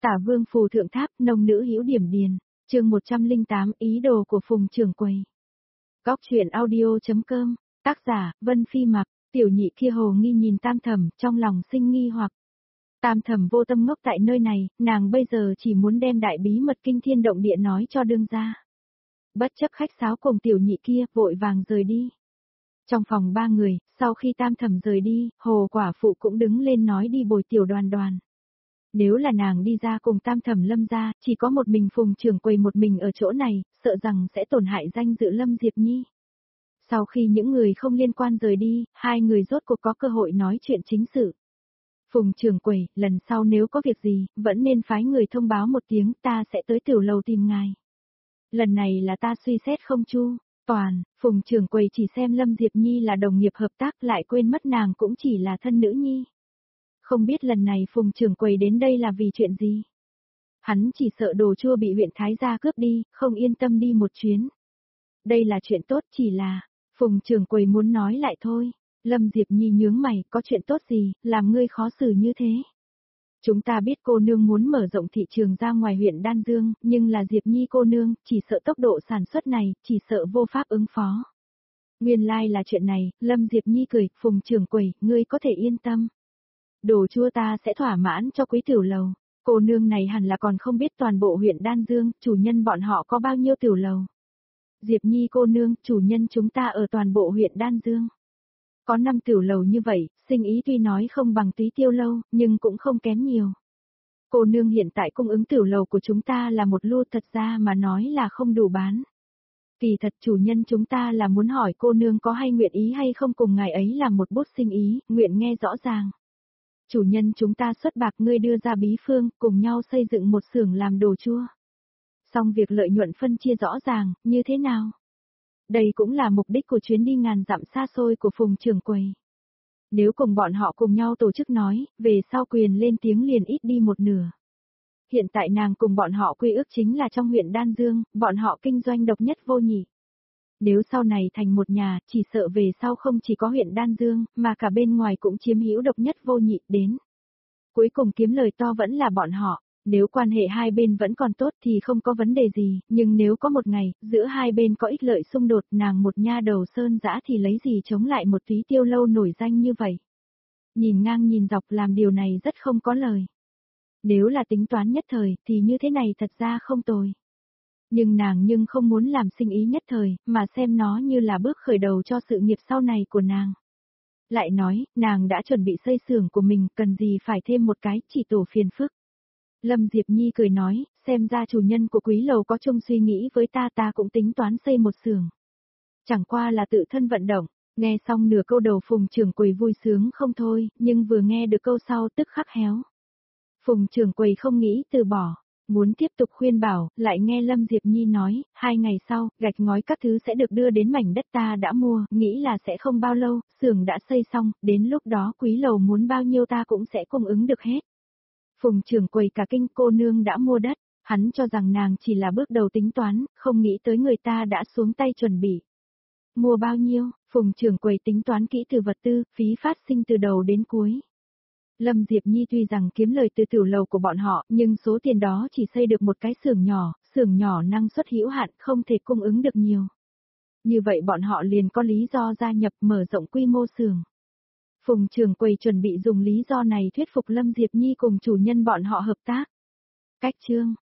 Tả Vương phù thượng tháp, nông nữ hữu điểm điền. Chương 108, ý đồ của Phùng trưởng quầy. Góc truyện audio.com. Tác giả, Vân Phi Mặc. Tiểu nhị kia hồ nghi nhìn Tam Thẩm, trong lòng sinh nghi hoặc. Tam Thẩm vô tâm ngốc tại nơi này, nàng bây giờ chỉ muốn đem đại bí mật kinh thiên động địa nói cho đương gia. Bất chấp khách sáo cùng tiểu nhị kia, vội vàng rời đi. Trong phòng 3 người, sau khi Tam Thẩm rời đi, Hồ quả phụ cũng đứng lên nói đi bồi Tiểu Đoàn Đoàn. Nếu là nàng đi ra cùng Tam Thẩm Lâm ra, chỉ có một mình Phùng trưởng quầy một mình ở chỗ này, sợ rằng sẽ tổn hại danh dự Lâm Diệp Nhi. Sau khi những người không liên quan rời đi, hai người rốt cuộc có cơ hội nói chuyện chính sự. Phùng trưởng quầy, lần sau nếu có việc gì, vẫn nên phái người thông báo một tiếng, ta sẽ tới tiểu lầu tìm ngài. Lần này là ta suy xét không chu. Phùng trưởng quầy chỉ xem Lâm Diệp Nhi là đồng nghiệp hợp tác, lại quên mất nàng cũng chỉ là thân nữ nhi. Không biết lần này Phùng trưởng quầy đến đây là vì chuyện gì? Hắn chỉ sợ đồ chua bị huyện Thái gia cướp đi, không yên tâm đi một chuyến. Đây là chuyện tốt, chỉ là Phùng trưởng quầy muốn nói lại thôi. Lâm Diệp Nhi nhướng mày, có chuyện tốt gì, làm ngươi khó xử như thế? Chúng ta biết cô nương muốn mở rộng thị trường ra ngoài huyện Đan Dương, nhưng là Diệp Nhi cô nương, chỉ sợ tốc độ sản xuất này, chỉ sợ vô pháp ứng phó. Nguyên lai là chuyện này, Lâm Diệp Nhi cười, Phùng trưởng quầy, ngươi có thể yên tâm. Đồ chua ta sẽ thỏa mãn cho quý tiểu lầu. Cô nương này hẳn là còn không biết toàn bộ huyện Đan Dương, chủ nhân bọn họ có bao nhiêu tiểu lầu. Diệp Nhi cô nương, chủ nhân chúng ta ở toàn bộ huyện Đan Dương. Có 5 tiểu lầu như vậy, sinh ý tuy nói không bằng Túy Tiêu lâu, nhưng cũng không kém nhiều. Cô nương hiện tại cung ứng tiểu lầu của chúng ta là một lô, thật ra mà nói là không đủ bán. Kỳ thật chủ nhân chúng ta là muốn hỏi cô nương có hay nguyện ý hay không cùng ngài ấy làm một bút sinh ý, nguyện nghe rõ ràng. Chủ nhân chúng ta xuất bạc ngươi đưa ra bí phương, cùng nhau xây dựng một xưởng làm đồ chua. Xong việc lợi nhuận phân chia rõ ràng, như thế nào? Đây cũng là mục đích của chuyến đi ngàn dặm xa xôi của Phùng trưởng quầy. Nếu cùng bọn họ cùng nhau tổ chức nói, về sau quyền lên tiếng liền ít đi một nửa. Hiện tại nàng cùng bọn họ quy ước chính là trong huyện Đan Dương, bọn họ kinh doanh độc nhất vô nhị. Nếu sau này thành một nhà, chỉ sợ về sau không chỉ có huyện Đan Dương, mà cả bên ngoài cũng chiếm hữu độc nhất vô nhị đến. Cuối cùng kiếm lời to vẫn là bọn họ. Nếu quan hệ hai bên vẫn còn tốt thì không có vấn đề gì, nhưng nếu có một ngày, giữa hai bên có ích lợi xung đột, nàng một nha đầu sơn dã thì lấy gì chống lại một Túy Tiêu lâu nổi danh như vậy. Nhìn ngang nhìn dọc làm điều này rất không có lời. Nếu là tính toán nhất thời, thì như thế này thật ra không tồi. Nhưng nàng không muốn làm sinh ý nhất thời, mà xem nó như là bước khởi đầu cho sự nghiệp sau này của nàng. Lại nói, nàng đã chuẩn bị xây xưởng của mình, cần gì phải thêm một cái, chỉ tổ phiền phức. Lâm Diệp Nhi cười nói, xem ra chủ nhân của quý lầu có chung suy nghĩ với ta cũng tính toán xây một xưởng. Chẳng qua là tự thân vận động, nghe xong nửa câu đầu Phùng trưởng quầy vui sướng không thôi, nhưng vừa nghe được câu sau tức khắc héo. Phùng trưởng quầy không nghĩ từ bỏ, muốn tiếp tục khuyên bảo, lại nghe Lâm Diệp Nhi nói, 2 ngày sau, gạch ngói các thứ sẽ được đưa đến mảnh đất ta đã mua, nghĩ là sẽ không bao lâu, xưởng đã xây xong, đến lúc đó quý lầu muốn bao nhiêu ta cũng sẽ cung ứng được hết. Phùng trưởng quầy cả kinh, cô nương đã mua đất, hắn cho rằng nàng chỉ là bước đầu tính toán, không nghĩ tới người ta đã xuống tay chuẩn bị. Mua bao nhiêu? Phùng trưởng quầy tính toán kỹ từ vật tư, phí phát sinh từ đầu đến cuối. Lâm Diệp Nhi tuy rằng kiếm lời từ tiểu lầu của bọn họ, nhưng số tiền đó chỉ xây được một cái xưởng nhỏ năng suất hữu hạn, không thể cung ứng được nhiều. Như vậy bọn họ liền có lý do gia nhập mở rộng quy mô xưởng. Phùng trưởng quầy chuẩn bị dùng lý do này thuyết phục Lâm Diệp Nhi cùng chủ nhân bọn họ hợp tác. Cách chương